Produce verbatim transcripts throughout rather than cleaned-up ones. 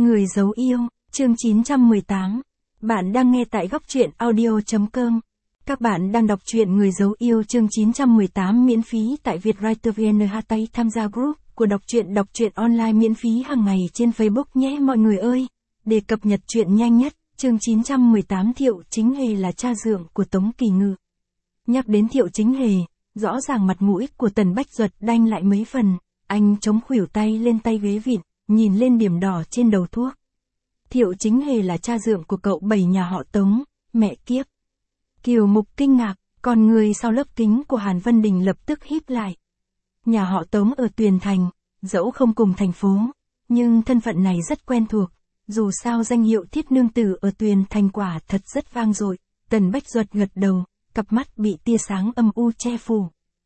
Người giấu yêu, chương chín trăm mười tám. Bạn đang nghe tại góc truyện audio.com. Các bạn đang đọc truyện Người giấu yêu chương chín trăm mười tám miễn phí tại Vietwriter vê en. Hãy tham gia group của đọc truyện đọc truyện online miễn phí hàng ngày trên Facebook nhé mọi người ơi. Để cập nhật truyện nhanh nhất, chương chín trăm mười tám Thiệu Chính Hề là cha dượng của Tống Kỳ Ngự. Nhắc đến Thiệu Chính Hề, rõ ràng mặt mũi của Tần Bách Duật đanh lại mấy phần, anh chống khuỷu tay lên tay ghế vịn, nhìn lên điểm đỏ trên đầu thuốc. Thiệu Chính Hề là cha dượng của cậu bảy nhà họ Tống, mẹ kiếp. Kiều Mục kinh ngạc, còn người sau lớp kính của Hàn Vân Đình lập tức híp lại. Nhà họ Tống ở Tuyền Thành, dẫu không cùng thành phố, nhưng thân phận này rất quen thuộc, dù sao danh hiệu Thiết Nương Tử ở Tuyền Thành quả thật rất vang dội. Tần Bách Duật gật đầu, cặp mắt bị tia sáng âm u che phủ.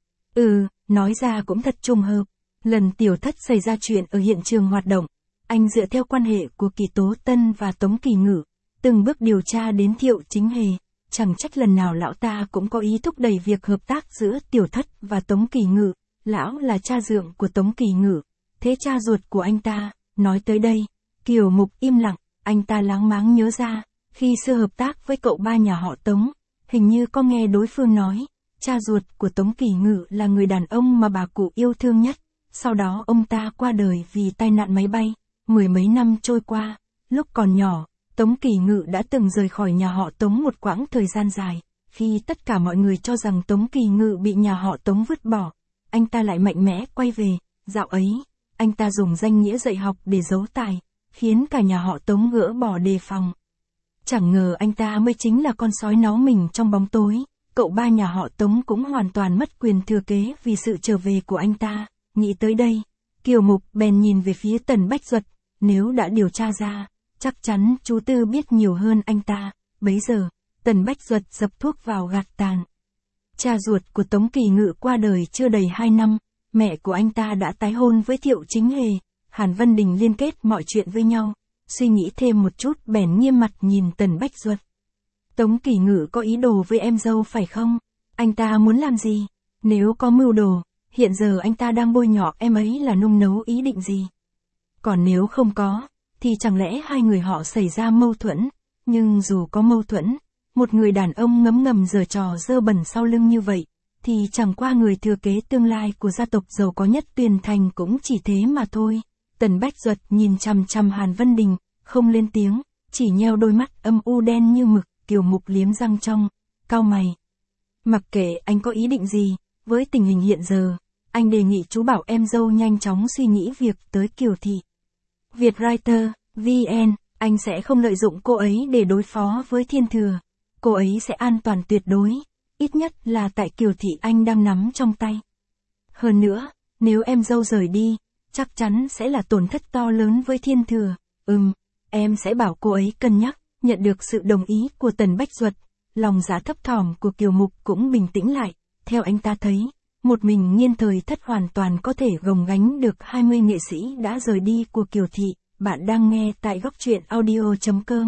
Ừ, nói ra cũng thật trùng hợp. Lần Tiểu Thất xảy ra chuyện ở hiện trường hoạt động, anh dựa theo quan hệ của Kỳ Tố Tân và Tống Kỳ Ngự, từng bước điều tra đến Thiệu Chính Hề, chẳng trách lần nào lão ta cũng có ý thúc đẩy việc hợp tác giữa Tiểu Thất và Tống Kỳ Ngự, lão là cha dượng của Tống Kỳ Ngự, thế cha ruột của anh ta. Nói tới đây, Kiều Mục im lặng, anh ta láng máng nhớ ra, khi xưa hợp tác với cậu ba nhà họ Tống, hình như có nghe đối phương nói, cha ruột của Tống Kỳ Ngự là người đàn ông mà bà cụ yêu thương nhất. Sau đó ông ta qua đời vì tai nạn máy bay. Mười mấy năm trôi qua, lúc còn nhỏ, Tống Kỳ Ngự đã từng rời khỏi nhà họ Tống một quãng thời gian dài. Khi tất cả mọi người cho rằng Tống Kỳ Ngự bị nhà họ Tống vứt bỏ, anh ta lại mạnh mẽ quay về. Dạo ấy, anh ta dùng danh nghĩa dạy học để giấu tài, khiến cả nhà họ Tống gỡ bỏ đề phòng. Chẳng ngờ anh ta mới chính là con sói náu mình trong bóng tối. Cậu ba nhà họ Tống cũng hoàn toàn mất quyền thừa kế vì sự trở về của anh ta. Nghĩ tới đây, Kiều Mục bèn nhìn về phía Tần Bách Duật, nếu đã điều tra ra, chắc chắn chú Tư biết nhiều hơn anh ta. Bấy giờ, Tần Bách Duật dập thuốc vào gạt tàn. Cha ruột của Tống Kỳ Ngự qua đời chưa đầy hai năm, mẹ của anh ta đã tái hôn với Thiệu Chính Hề, Hàn Vân Đình liên kết mọi chuyện với nhau. Suy nghĩ thêm một chút bèn nghiêm mặt nhìn Tần Bách Duật. Tống Kỳ Ngự có ý đồ với em dâu phải không? Anh ta muốn làm gì? Nếu có mưu đồ, hiện giờ anh ta đang bôi nhọ em ấy là nung nấu ý định gì? Còn nếu không có, thì chẳng lẽ hai người họ xảy ra mâu thuẫn? Nhưng dù có mâu thuẫn, một người đàn ông ngấm ngầm giở trò dơ bẩn sau lưng như vậy, thì chẳng qua người thừa kế tương lai của gia tộc giàu có nhất Tuyền Thành cũng chỉ thế mà thôi. Tần Bách Duật nhìn chằm chằm Hàn Vân Đình, không lên tiếng, chỉ nheo đôi mắt âm u đen như mực. Kiều Mục liếm răng trong, cau mày. Mặc kệ anh có ý định gì, với tình hình hiện giờ, anh đề nghị chú bảo em dâu nhanh chóng suy nghĩ việc tới Kiều Thị. Vietwriter vê en, anh sẽ không lợi dụng cô ấy để đối phó với Thiên Thừa. Cô ấy sẽ an toàn tuyệt đối, ít nhất là tại Kiều Thị anh đang nắm trong tay. Hơn nữa, nếu em dâu rời đi, chắc chắn sẽ là tổn thất to lớn với Thiên Thừa. Ừm, em sẽ bảo cô ấy cân nhắc. Nhận được sự đồng ý của Tần Bách Duật, lòng dạ thấp thỏm của Kiều Mục cũng bình tĩnh lại. Theo anh ta thấy, một mình Nghiên Thời Thất hoàn toàn có thể gồng gánh được hai mươi nghệ sĩ đã rời đi của Kiều Thị. Bạn đang nghe tại góc truyện audio.com.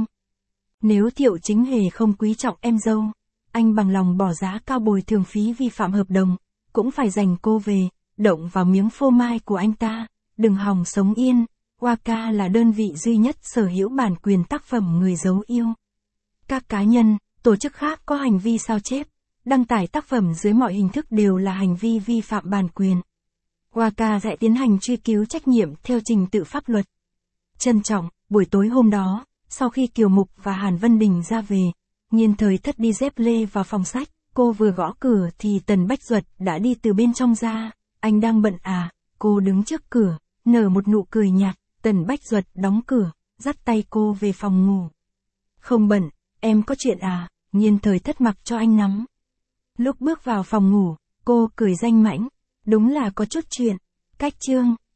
Nếu Thiệu Chính Hề không quý trọng em dâu, anh bằng lòng bỏ giá cao bồi thường phí vi phạm hợp đồng, cũng phải giành cô về, động vào miếng phô mai của anh ta, đừng hòng sống yên. Waka là đơn vị duy nhất sở hữu bản quyền tác phẩm Người giấu yêu. Các cá nhân, tổ chức khác có hành vi sao chép, đăng tải tác phẩm dưới mọi hình thức đều là hành vi vi phạm bản quyền. Waka sẽ tiến hành truy cứu trách nhiệm theo trình tự pháp luật. Trân trọng, buổi tối hôm đó, sau khi Kiều Mục và Hàn Vân Đình ra về, Nghiên Thời Thất đi dép lê vào phòng sách, cô vừa gõ cửa thì Tần Bách Duật đã đi từ bên trong ra. Anh đang bận à? Cô đứng trước cửa, nở một nụ cười nhạt. Tần Bách Duật đóng cửa, dắt tay cô về phòng ngủ. Không bận, em có chuyện à? Nghiên Thời Thất mặc cho anh nắm. Lúc bước vào phòng ngủ, cô cười danh mãnh, đúng là có chút chuyện. Cách chương